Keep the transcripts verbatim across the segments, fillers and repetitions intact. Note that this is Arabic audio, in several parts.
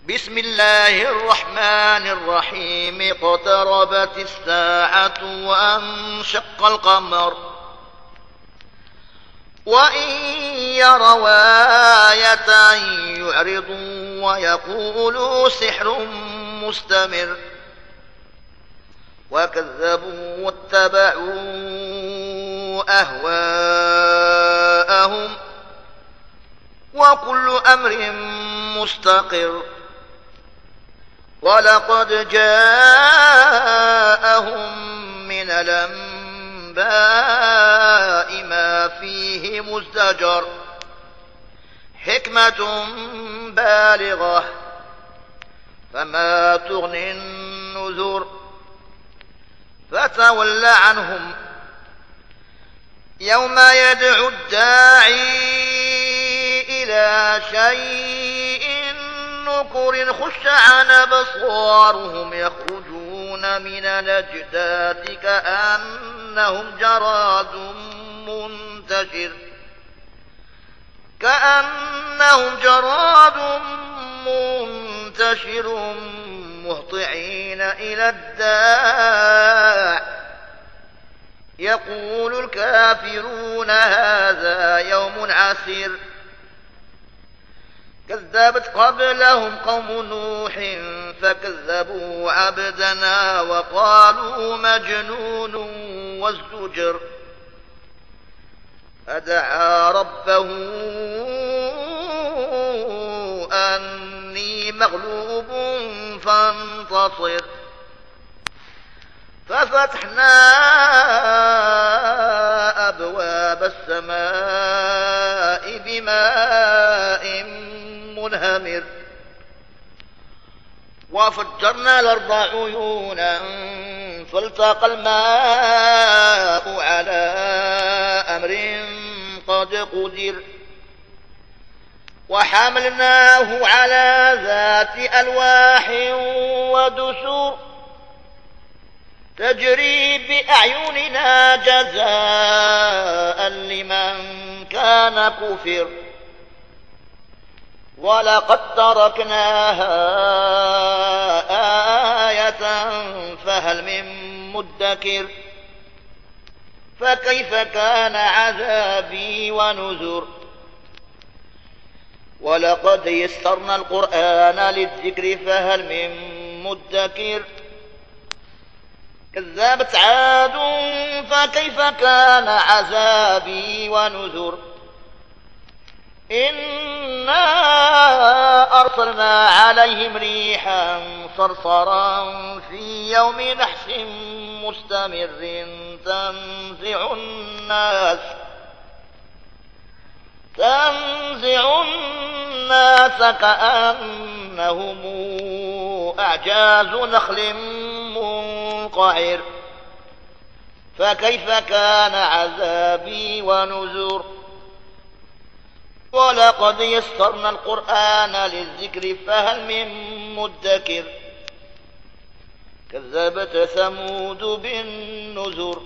بسم الله الرحمن الرحيم. اقتربت الساعة وانشق القمر وإن يروا آية يعرضوا ويقولوا سحر مستمر وكذبوا واتبعوا أهواءهم وكل أمر مستقر. ولقد جاءهم من الأنباء ما فيه مزدجر حكمة بالغة فما تغني النذر. فتول عنهم يوم يدعو الداعي إلى شيء نكر خش عن أبصارهم يخرجون من الأجداث كأنهم جراد منتشر كأنهم جراد منتشر مهطعين إلى الداع يقول الكافرون هذا يوم عسير. كذبت قبلهم قوم نوح فكذبوا عبدنا وقالوا مجنون وازدجر. فدعا ربه أني مغلوب فانتصر. ففتحنا أبواب السماء بماء منهمر وفجرنا الأرض عيونا فالتقى الماء على أمر قد قدر. وحملناه على ذات ألواح ودسر تجري بأعيننا جزاء لمن كان كفر. ولقد تركناها آية فهل من مدكر. فكيف كان عذابي ونذر. ولقد يسرنا القرآن للذكر فهل من مدكر. كذبت عاد فكيف كان عذابي ونذر. إنا أرسلنا عليهم ريحا صرصرا في يوم نحس مستمر تنزع الناس تنزع الناس كأنهم أعجاز نخل منقعر. فكيف كان عذابي ونذر. ولقد يسرنا القرآن للذكر فهل من مدكر. كذبت ثمود بالنذر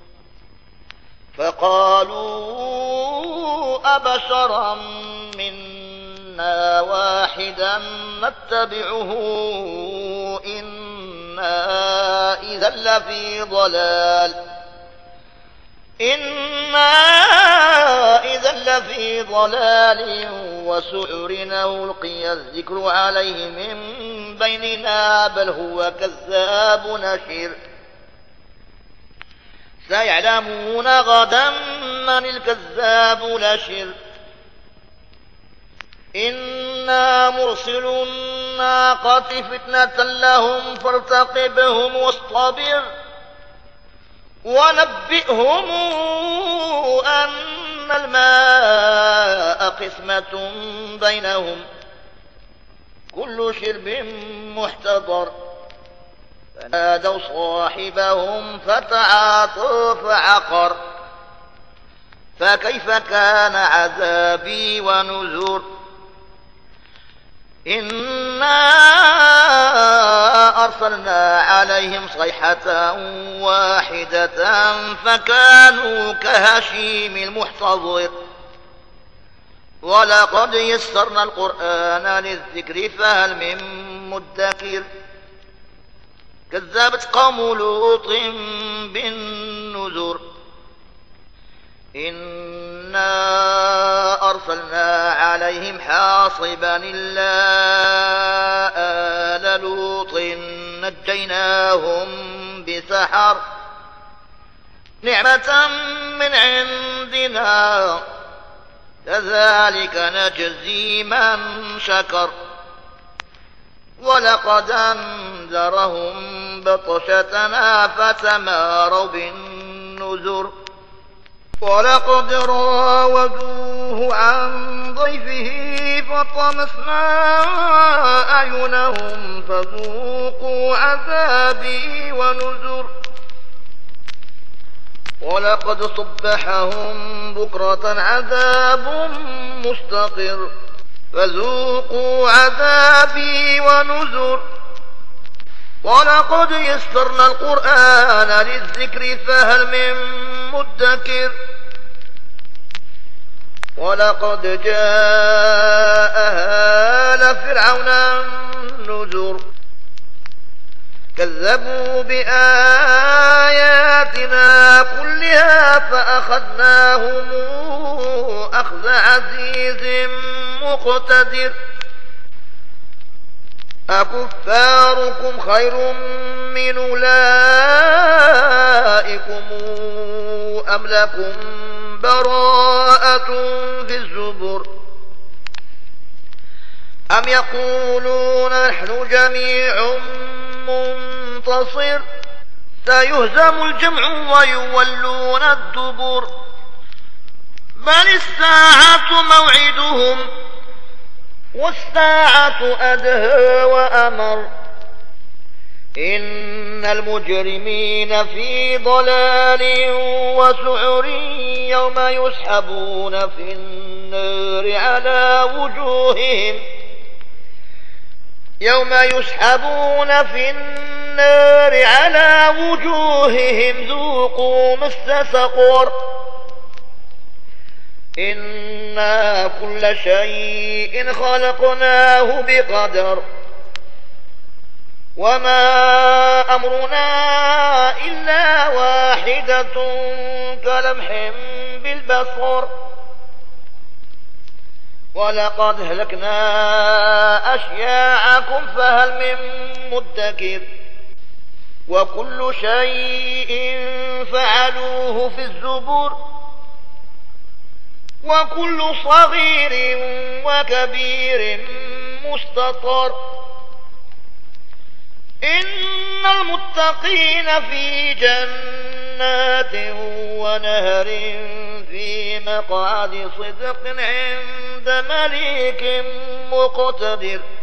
فقالوا أبشرا منا واحدا نتبعه إنا إذا لفي ضلال إنا إذا لفي ضلال وسعر أو ألقي الذكر عليه من بيننا بل هو كذاب نشر. سيعلمون غدا من الكذاب نشر. إنا مرسل الناقة فتنة لهم فارتقبهم واصطبر ونبئهم أن الماء قسمة بينهم كل شرب محتضر. فنادوا صاحبهم فتعاطى فعقر. فكيف كان عذابي ونذر. إنا أرسلنا عليهم صيحة واحدة فكانوا كهشيم المحتضر. ولقد يسرنا القرآن للذكر فهل من مدكر كذبت قوم لوط بالنذر إنا أرسلنا عليهم حاصبا إلا آل لوط نجيناهم بسحر نعمة من عندنا كذلك نجزي من شكر ولقد أنذرهم بطشتنا فتماروا بالنذر ولقد راودوه عن ضيفه فطمسنا أعينهم فذوقوا عذابي ونذر ولقد صبحهم بكرة عذاب مستقر فذوقوا عذابي ونذر ولقد يسرنا القرآن للذكر فهل من مدكر ولقد جاء آل فرعون النذر كذبوا بآياتنا كلها فأخذناهم أخذ عزيز مقتدر أكفاركم خير من أولئكم أم لكم براءة في الزبر أم يقولون نحن جميع منتصر سيهزم الجمع ويولون الدبر بل الساعة موعدهم والساعة أدهى وأمر إن المجرمين في ضلال وسعر يوم يسحبون في النار على وجوههم يوم يسحبون في النار على وجوههم ذوقوا مس سقر إنا كل شيء خلقناه بقدر وما أمرنا إلا واحدة كلمح بالبصر ولقد أهلكنا أشياعكم فهل من مدكر وكل شيء فعلوه في الزبر وكل صغير وكبير مستطر إن المتقين في جنات ونهر في مقعد صدق عند مليك مقتدر